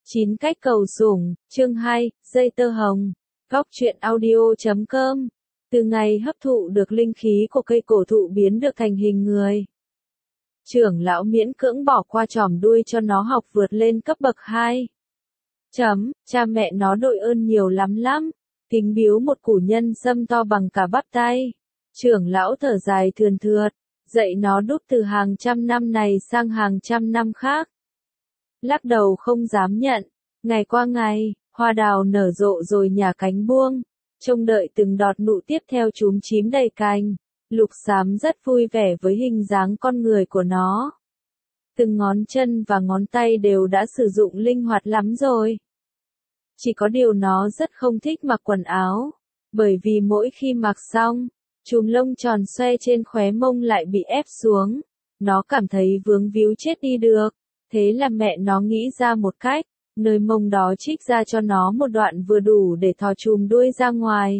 9 cách cầu sủng, chương 2, dây tơ hồng. Góc truyện audio.com. Từ ngày hấp thụ được linh khí của cây cổ thụ biến được thành hình người, trưởng lão miễn cưỡng bỏ qua chòm đuôi cho nó học vượt lên cấp bậc 2. Cha mẹ nó đội ơn nhiều lắm. Kính biếu một củ nhân sâm to bằng cả bắp tay. Trưởng lão thở dài thườn thượt, dạy nó đúc từ hàng trăm năm này sang hàng trăm năm khác. Lắc đầu không dám nhận. Ngày qua ngày, hoa đào nở rộ rồi nhả cánh buông, trông đợi từng đọt nụ tiếp theo chúm chím đầy cành. Lục Xám rất vui vẻ với hình dáng con người của nó. Từng ngón chân và ngón tay đều đã sử dụng linh hoạt lắm rồi. Chỉ có điều nó rất không thích mặc quần áo, bởi vì mỗi khi mặc xong, chùm lông tròn xoe trên khóe mông lại bị ép xuống. Nó cảm thấy vướng víu chết đi được. Thế là mẹ nó nghĩ ra một cách, nơi mông đó trích ra cho nó một đoạn vừa đủ để thò chùm đuôi ra ngoài.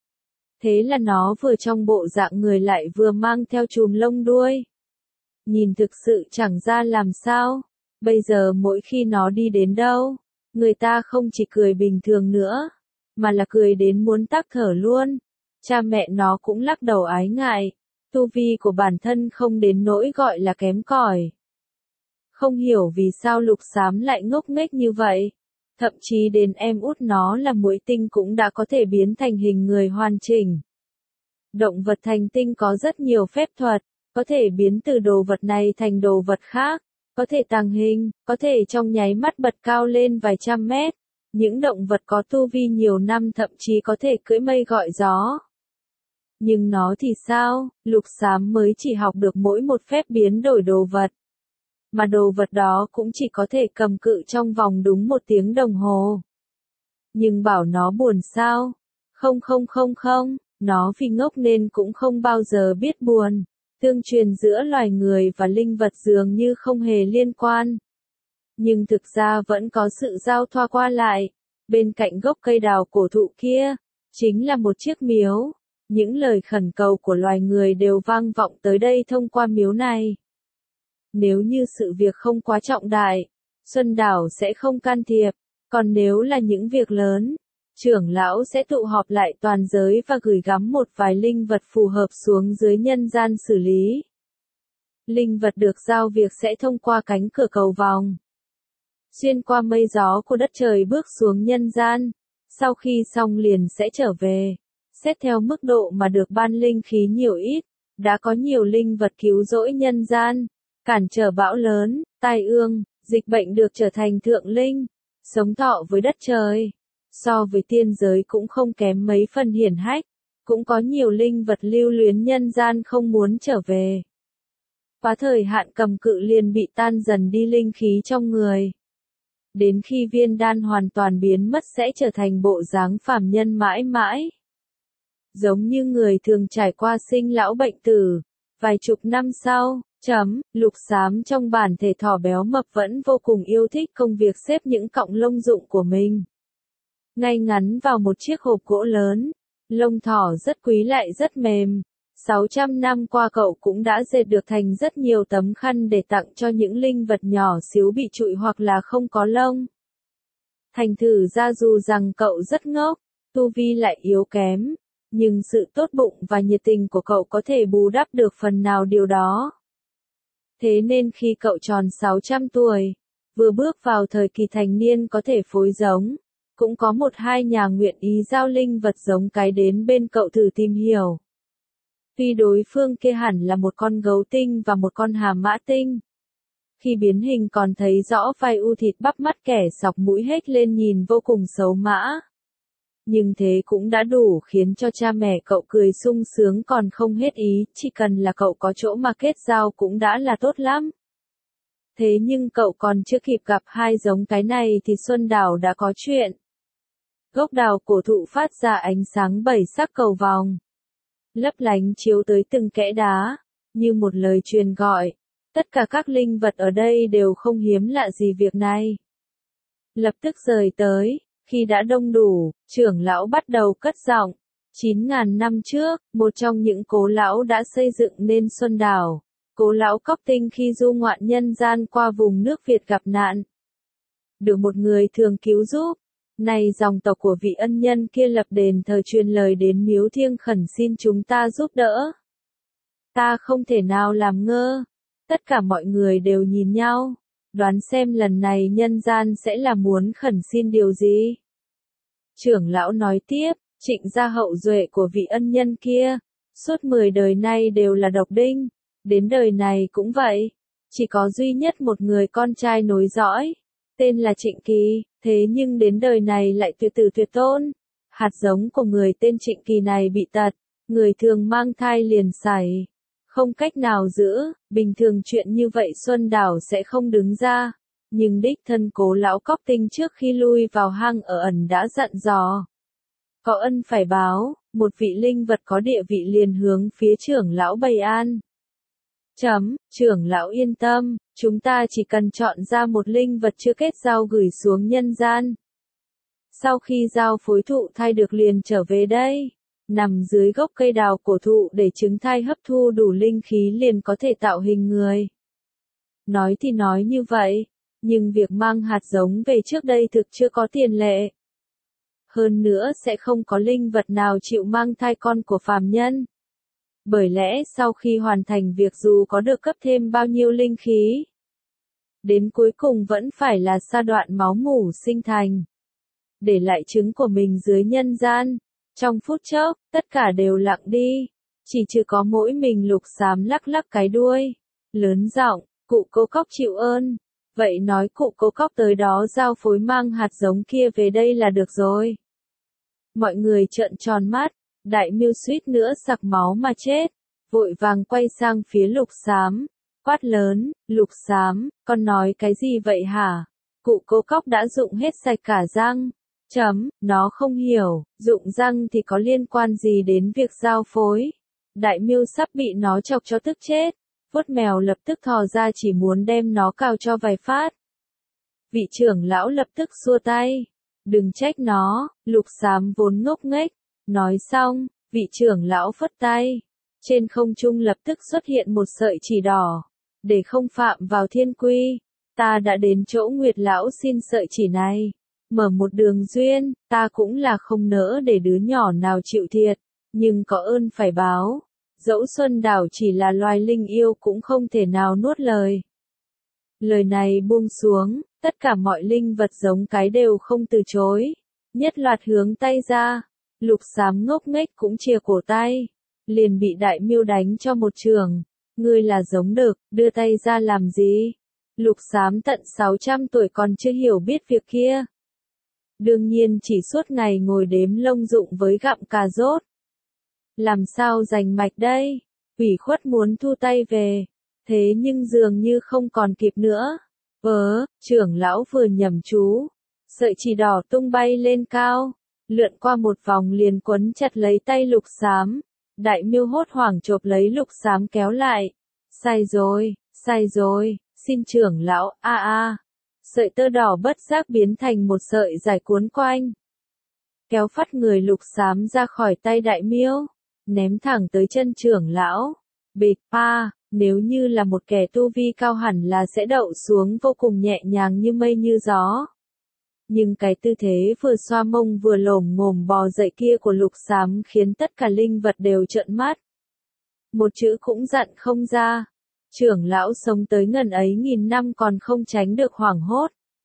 Thế là nó vừa trong bộ dạng người lại vừa mang theo chùm lông đuôi. Nhìn thực sự chẳng ra làm sao. Bây giờ mỗi khi nó đi đến đâu, người ta không chỉ cười bình thường nữa, mà là cười đến muốn tắc thở luôn. Cha mẹ nó cũng lắc đầu ái ngại. Tu vi của bản thân không đến nỗi gọi là kém cỏi. Không hiểu vì sao Lục Xám lại ngốc nghếch như vậy. Thậm chí đến em út nó là muỗi tinh cũng đã có thể biến thành hình người hoàn chỉnh. Động vật thành tinh có rất nhiều phép thuật, có thể biến từ đồ vật này thành đồ vật khác, có thể tàng hình, có thể trong nháy mắt bật cao lên vài trăm mét. Những động vật có tu vi nhiều năm thậm chí có thể cưỡi mây gọi gió. Nhưng nó thì sao? Lục Xám mới chỉ học được mỗi một phép biến đổi đồ vật. Mà đồ vật đó cũng chỉ có thể cầm cự trong vòng đúng 1 tiếng đồng hồ. Nhưng bảo nó buồn sao? Không, nó vì ngốc nên cũng không bao giờ biết buồn. Tương truyền giữa loài người và linh vật dường như không hề liên quan. Nhưng thực ra vẫn có sự giao thoa qua lại. Bên cạnh gốc cây đào cổ thụ kia, chính là một chiếc miếu. Những lời khẩn cầu của loài người đều vang vọng tới đây thông qua miếu này. Nếu như sự việc không quá trọng đại, Xuân Đảo sẽ không can thiệp, còn nếu là những việc lớn, trưởng lão sẽ tụ họp lại toàn giới và gửi gắm một vài linh vật phù hợp xuống dưới nhân gian xử lý. Linh vật được giao việc sẽ thông qua cánh cửa cầu vòng, xuyên qua mây gió của đất trời bước xuống nhân gian, sau khi xong liền sẽ trở về. Xét theo mức độ mà được ban linh khí nhiều ít, đã có nhiều linh vật cứu rỗi nhân gian, cản trở bão lớn, tai ương, dịch bệnh được trở thành thượng linh, sống thọ với đất trời. So với tiên giới cũng không kém mấy phần hiển hách, cũng có nhiều linh vật lưu luyến nhân gian không muốn trở về. Quá thời hạn cầm cự liền bị tan dần đi linh khí trong người. Đến khi viên đan hoàn toàn biến mất sẽ trở thành bộ dáng phàm nhân mãi mãi. Giống như người thường trải qua sinh lão bệnh tử, vài chục năm sau. Lục Xám trong bản thể thỏ béo mập vẫn vô cùng yêu thích công việc xếp những cọng lông dụng của mình ngay ngắn vào một chiếc hộp gỗ lớn. Lông thỏ rất quý lại rất mềm. 600 năm qua cậu cũng đã dệt được thành rất nhiều tấm khăn để tặng cho những linh vật nhỏ xíu bị trụi hoặc là không có lông. Thành thử ra dù rằng cậu rất ngốc, tu vi lại yếu kém, nhưng sự tốt bụng và nhiệt tình của cậu có thể bù đắp được phần nào điều đó. Thế nên khi cậu tròn 600 tuổi, vừa bước vào thời kỳ thành niên có thể phối giống, cũng có 1-2 nhà nguyện ý giao linh vật giống cái đến bên cậu thử tìm hiểu. Tuy đối phương kia hẳn là một con gấu tinh và một con hà mã tinh. Khi biến hình còn thấy rõ vai u thịt bắp mắt kẻ sọc mũi hết lên nhìn vô cùng xấu mã. Nhưng thế cũng đã đủ khiến cho cha mẹ cậu cười sung sướng còn không hết ý, chỉ cần là cậu có chỗ mà kết giao cũng đã là tốt lắm. Thế nhưng cậu còn chưa kịp gặp 2 giống cái này thì Xuân Đảo đã có chuyện. Gốc đào cổ thụ phát ra ánh sáng 7 sắc cầu vòng, lấp lánh chiếu tới từng kẽ đá, như một lời truyền gọi. Tất cả các linh vật ở đây đều không hiếm lạ gì việc này. Lập tức rời tới. Khi đã đông đủ, trưởng lão bắt đầu cất giọng. 9.000 năm trước, một trong những cố lão đã xây dựng nên Xuân Đảo. Cố lão Cóc Tinh khi du ngoạn nhân gian qua vùng nước Việt gặp nạn. được một người thường cứu giúp. Này dòng tộc của vị ân nhân kia lập đền thờ truyền lời đến miếu thiêng khẩn xin chúng ta giúp đỡ. Ta không thể nào làm ngơ. Tất cả mọi người đều nhìn nhau, đoán xem lần này nhân gian sẽ là muốn khẩn xin điều gì. Trưởng lão nói tiếp, Trịnh gia hậu duệ của vị ân nhân kia, suốt 10 đời nay đều là độc đinh, đến đời này cũng vậy, chỉ có duy nhất một người con trai nối dõi, tên là Trịnh Kỳ, thế nhưng đến đời này lại tuyệt tử tuyệt tôn. Hạt giống của người tên Trịnh Kỳ này bị tật, người thường mang thai liền sảy, không cách nào giữ, bình thường chuyện như vậy Xuân Đảo sẽ không đứng ra, nhưng đích thân Cố lão Cóc Tinh trước khi lui vào hang ở ẩn đã dặn dò. Có ân phải báo, một vị linh vật có địa vị liền hướng phía trưởng lão bày an. Trưởng lão yên tâm, chúng ta chỉ cần chọn ra một linh vật chưa kết giao gửi xuống nhân gian. Sau khi giao phối thụ thai được liền trở về đây, nằm dưới gốc cây đào cổ thụ để trứng thai hấp thu đủ linh khí liền có thể tạo hình người. Nói thì nói như vậy, nhưng việc mang hạt giống về trước đây thực chưa có tiền lệ. Hơn nữa sẽ không có linh vật nào chịu mang thai con của phàm nhân. Bởi lẽ sau khi hoàn thành việc dù có được cấp thêm bao nhiêu linh khí, đến cuối cùng vẫn phải là sa đoạn máu mủ sinh thành. Để lại trứng của mình dưới nhân gian, trong phút chốc, tất cả đều lặng đi. Chỉ chưa có mỗi mình Lục Xám lắc lắc cái đuôi, lớn giọng, cụ Cố Cóc chịu ơn. Vậy nói cụ Cố Cóc tới đó giao phối mang hạt giống kia về đây là được rồi. Mọi người trợn tròn mắt, Đại Miêu suýt nữa sặc máu mà chết, vội vàng quay sang phía Lục Xám, quát lớn, Lục Xám, con nói cái gì vậy hả? Cụ Cố Cóc đã rụng hết sạch cả răng. Nó không hiểu, rụng răng thì có liên quan gì đến việc giao phối. Đại Miêu sắp bị nó chọc cho tức chết, vuốt mèo lập tức thò ra chỉ muốn đem nó cào cho vài phát. Vị trưởng lão lập tức xua tay, đừng trách nó, Lục Xám vốn ngốc nghếch. Nói xong, vị trưởng lão phất tay, trên không trung lập tức xuất hiện một sợi chỉ đỏ, để không phạm vào thiên quy. Ta đã đến chỗ Nguyệt lão xin sợi chỉ này, mở một đường duyên, ta cũng là không nỡ để đứa nhỏ nào chịu thiệt, nhưng có ơn phải báo. Dẫu Xuân Đảo chỉ là loài linh yêu cũng không thể nào nuốt lời. Lời này buông xuống, tất cả mọi linh vật giống cái đều không từ chối, nhất loạt hướng tay ra. Lục Xám ngốc nghếch cũng chìa cổ tay, liền bị Đại Miêu đánh cho một trường. Ngươi là giống đực, đưa tay ra làm gì? Lục Xám tận 600 tuổi còn chưa hiểu biết việc kia. Đương nhiên chỉ suốt ngày ngồi đếm lông dụng với gặm cà rốt. Làm sao giành mạch đây? Ủy khuất muốn thu tay về, thế nhưng dường như không còn kịp nữa. Trưởng lão vừa nhẩm chú, sợi chỉ đỏ tung bay lên cao, lượn qua một vòng liền quấn chặt lấy tay Lục Xám. Đại Miêu hốt hoảng chộp lấy Lục Xám kéo lại. Sai rồi, xin trưởng lão, Sợi tơ đỏ bất giác biến thành một sợi dài cuốn quanh, kéo phát người Lục Xám ra khỏi tay Đại Miêu, ném thẳng tới chân trưởng lão. Bịch, nếu như là một kẻ tu vi cao hẳn là sẽ đậu xuống vô cùng nhẹ nhàng như mây như gió. Nhưng cái tư thế vừa xoa mông vừa lồm ngồm bò dậy kia của Lục Xám khiến tất cả linh vật đều trợn mắt. Một chữ cũng dặn không ra. Trưởng lão sống tới ngần ấy nghìn năm còn không tránh được hoảng hốt.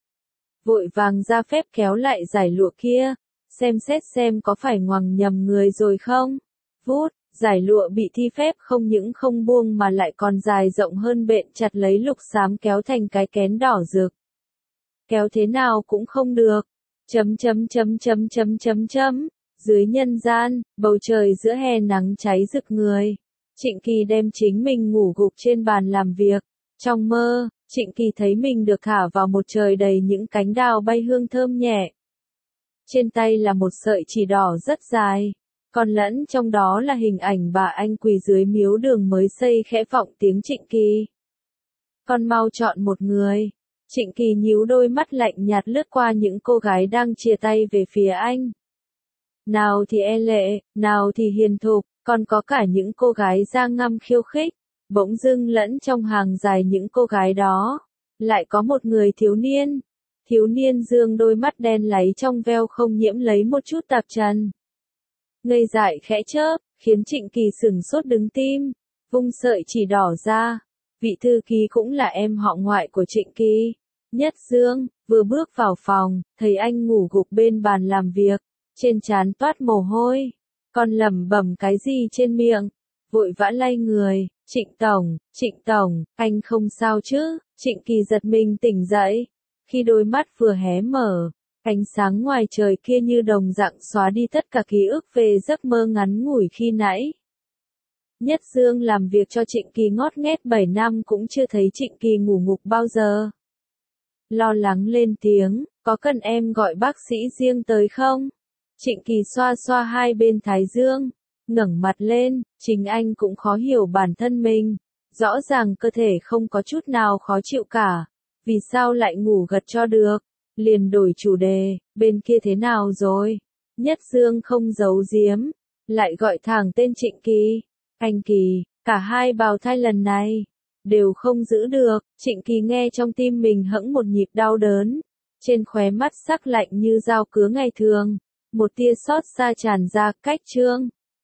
Vội vàng ra phép kéo lại giải lụa kia, xem xét xem có phải ngoằng nhầm người rồi không. Vút, giải lụa bị thi phép không những không buông mà lại còn dài rộng hơn bện chặt lấy Lục Xám kéo thành cái kén đỏ rực. Kéo thế nào cũng không được. Dưới nhân gian, bầu trời giữa hè nắng cháy rực người. Trịnh Kỳ đem chính mình ngủ gục trên bàn làm việc. Trong mơ, Trịnh Kỳ thấy mình được thả vào một trời đầy những cánh đào bay hương thơm nhẹ. Trên tay là một sợi chỉ đỏ rất dài, còn lẫn trong đó là hình ảnh bà anh quỳ dưới miếu đường mới xây khẽ vọng tiếng Trịnh Kỳ. Con mau chọn một người. Trịnh Kỳ nhíu đôi mắt lạnh nhạt lướt qua những cô gái đang chia tay về phía anh. Nào thì e lệ, nào thì hiền thục, còn có cả những cô gái da ngăm khiêu khích. Bỗng dưng lẫn trong hàng dài những cô gái đó, lại có một người thiếu niên. Thiếu niên dương đôi mắt đen láy trong veo không nhiễm lấy một chút tạp trần. Ngây dại khẽ chớp, khiến Trịnh Kỳ sửng sốt đứng tim, vung sợi chỉ đỏ ra. Vị thư ký cũng là em họ ngoại của Trịnh Kỳ. Nhất Dương, vừa bước vào phòng, thấy anh ngủ gục bên bàn làm việc, trên trán toát mồ hôi, còn lẩm bẩm cái gì trên miệng, vội vã lay người, Trịnh Tổng, anh không sao chứ? Trịnh Kỳ giật mình tỉnh dậy, khi đôi mắt vừa hé mở, ánh sáng ngoài trời kia như đồng dạng xóa đi tất cả ký ức về giấc mơ ngắn ngủi khi nãy. Nhất Dương làm việc cho Trịnh Kỳ ngót nghét 7 năm cũng chưa thấy Trịnh Kỳ ngủ ngục bao giờ. Lo lắng lên tiếng, có cần em gọi bác sĩ riêng tới không? Trịnh Kỳ xoa xoa hai bên thái dương, ngẩng mặt lên, chính anh cũng khó hiểu bản thân mình. Rõ ràng cơ thể không có chút nào khó chịu cả, vì sao lại ngủ gật cho được? Liền đổi chủ đề, bên kia thế nào rồi? Nhất Dương không giấu giếm, lại gọi thẳng tên Trịnh Kỳ. Anh Kỳ, cả hai bào thai lần này đều không giữ được. Trịnh Kỳ nghe trong tim mình hẫng một nhịp đau đớn, trên khóe mắt sắc lạnh như dao cứa ngày thường, một tia xót xa tràn ra. Cách chương